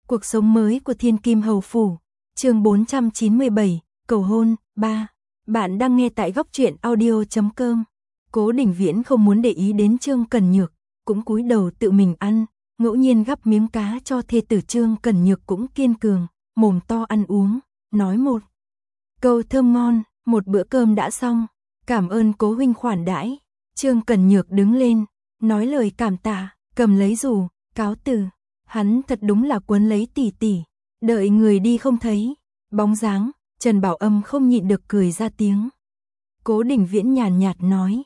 Cuộc sống mới của Thiên Kim Hầu Phủ, chương 497, cầu hôn, 3. Bạn đang nghe tại góc truyện audio.com. Cố Đình Viễn không muốn để ý đến Trương Cần Nhược, cũng cúi đầu tự mình ăn, ngẫu nhiên gắp miếng cá cho thê tử. Trương Cần Nhược cũng kiên cường, mồm to ăn uống, nói một câu thơm ngon. Một bữa cơm đã xong, cảm ơn cố huynh khoản đãi. Trương Cần Nhược đứng lên, nói lời cảm tạ, cầm lấy dù, cáo từ. Hắn thật đúng là quấn lấy tỷ tỷ, đợi người đi không thấy bóng dáng. Trần Bảo Âm không nhịn được cười ra tiếng. Cố Đình Viễn nhàn nhạt nói,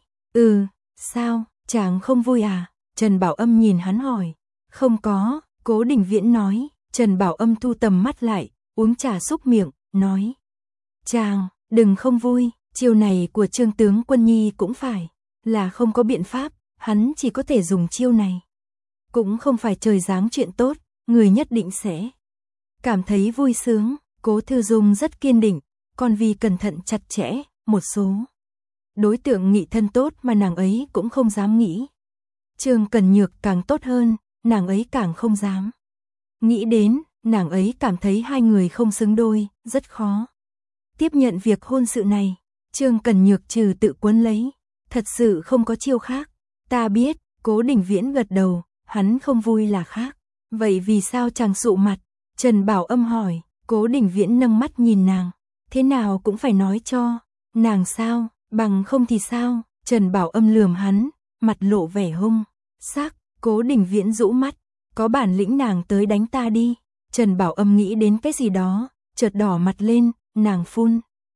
sao, chàng không vui à? Trần Bảo Âm nhìn hắn hỏi. Không có, Cố Đình Viễn nói. Trần Bảo Âm thu tầm mắt lại, uống trà xúc miệng, nói, chàng, đừng không vui, chiêu này của Trương tướng quân nhi cũng phải là không có biện pháp, hắn chỉ có thể dùng chiêu này. Cũng không phải trời giáng chuyện tốt, người nhất định sẽ cảm thấy vui sướng. Cố Thư Dung rất kiên định, còn vì cẩn thận chặt chẽ, một số đối tượng nghị thân tốt mà nàng ấy cũng không dám nghĩ. Trương Cần Nhược càng tốt hơn, nàng ấy càng không dám nghĩ đến, nàng ấy cảm thấy hai người không xứng đôi, rất khó tiếp nhận việc hôn sự này. Trương Cần Nhược trừ tự quấn lấy, thật sự không có chiêu khác. Ta biết, Cố Đình Viễn gật đầu, hắn không vui là khác. Vậy vì sao chàng sụ mặt? Trần Bảo Âm hỏi. Cố Đình Viễn nâng mắt nhìn nàng, thế nào cũng phải nói cho nàng sao, bằng không thì sao? Trần Bảo Âm lườm hắn, mặt lộ vẻ hung sắc. Cố Đình Viễn rũ mắt, có bản lĩnh nàng tới đánh ta đi. Trần Bảo Âm nghĩ đến cái gì đó, chợt đỏ mặt lên, nàng phun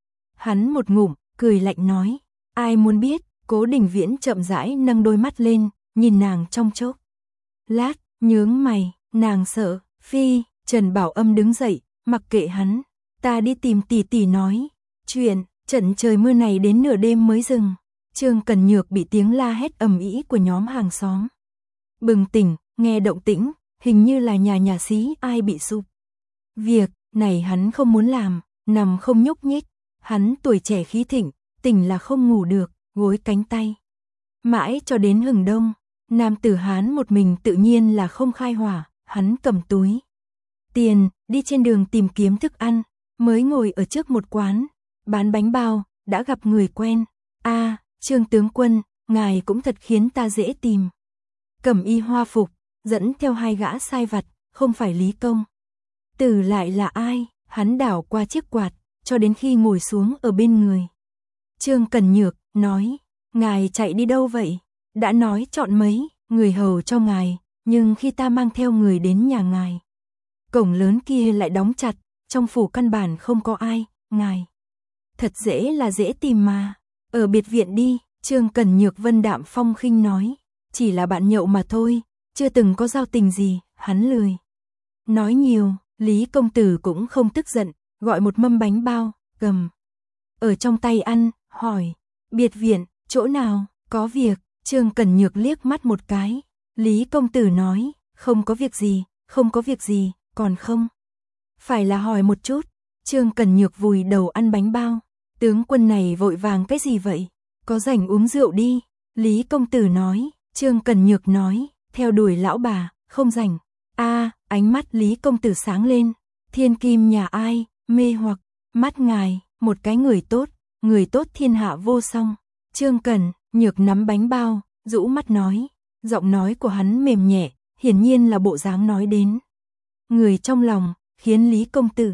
hắn một ngụm, cười lạnh nói, ai muốn biết? Cố Đình Viễn chậm rãi nâng đôi mắt lên, nhìn nàng trong chốc lát, nhướng mày, nàng sợ. Phi. Trần Bảo Âm đứng dậy, mặc kệ hắn, ta đi tìm tỷ tỷ nói chuyện. Trận trời mưa này đến nửa đêm mới dừng. Trương Cần Nhược bị tiếng la hét ầm ĩ của nhóm hàng xóm bừng tỉnh, nghe động tĩnh, hình như là nhà xí ai bị sụp. Việc này hắn không muốn làm, nằm không nhúc nhích. Hắn tuổi trẻ khí thịnh, tỉnh là không ngủ được, gối cánh tay mãi cho đến hừng đông. Nam tử Hán một mình tự nhiên là không khai hỏa. Hắn cầm túi tiền, đi trên đường tìm kiếm thức ăn, mới ngồi ở trước một quán bán bánh bao, đã gặp người quen. Trương tướng quân, ngài cũng thật khiến ta dễ tìm. Cẩm y hoa phục, dẫn theo hai gã sai vặt, không phải Lý Công Tử lại là ai? Hắn đảo qua chiếc quạt, cho đến khi ngồi xuống ở bên người Trương Cần Nhược, nói, ngài chạy đi đâu vậy? Đã nói chọn mấy người hầu cho ngài, nhưng khi ta mang theo người đến nhà ngài, cổng lớn kia lại đóng chặt, trong phủ căn bản không có ai. Ngài thật dễ tìm mà, ở biệt viện đi. Trương Cần Nhược vân đạm phong khinh nói, chỉ là bạn nhậu mà thôi, chưa từng có giao tình gì. Hắn lười nói nhiều. Lý công tử cũng không tức giận, gọi một mâm bánh bao, cầm ở trong tay ăn, hỏi, biệt viện, chỗ nào, có việc? Trương Cần Nhược liếc mắt một cái. Lý công tử nói, không có việc gì, còn không phải là hỏi một chút. Trương Cần Nhược vùi đầu ăn bánh bao. Tướng quân này vội vàng cái gì vậy? Có rảnh uống rượu đi. Lý công tử nói. Trương Cần Nhược nói, theo đuổi lão bà, không rảnh. Ánh mắt Lý công tử sáng lên. Thiên kim nhà ai, mê hoặc mắt ngài, một cái người tốt thiên hạ vô song. Trương Cần Nhược nắm bánh bao, rũ mắt nói. Giọng nói của hắn mềm nhẹ, hiển nhiên là bộ dáng nói đến người trong lòng, khiến Lý công tử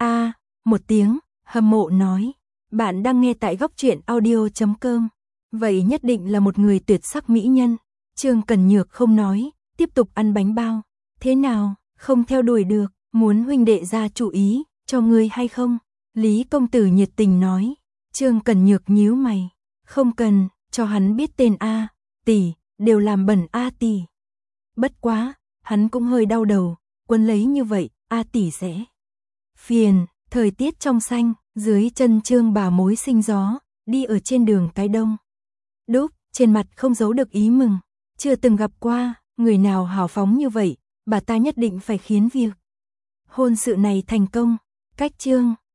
một tiếng hâm mộ nói, bạn đang nghe tại góc truyện audio.com. Vậy nhất định là một người tuyệt sắc mỹ nhân. Trương Cần Nhược không nói, tiếp tục ăn bánh bao. Thế nào, không theo đuổi được, muốn huynh đệ ra chủ ý cho ngươi hay không? Lý công tử nhiệt tình nói. Trương Cần Nhược nhíu mày, không cần cho hắn biết tên tỷ, đều làm bẩn tỷ. Bất quá, hắn cũng hơi đau đầu, quấn lấy như vậy, tỷ sẽ phiền. Thời tiết trong xanh, dưới chân Trương bà mối sinh gió, đi ở trên đường cái đông đúc, trên mặt không giấu được ý mừng. Chưa từng gặp qua người nào hào phóng như vậy, bà ta nhất định phải khiến việc hôn sự này thành công. Cách Trương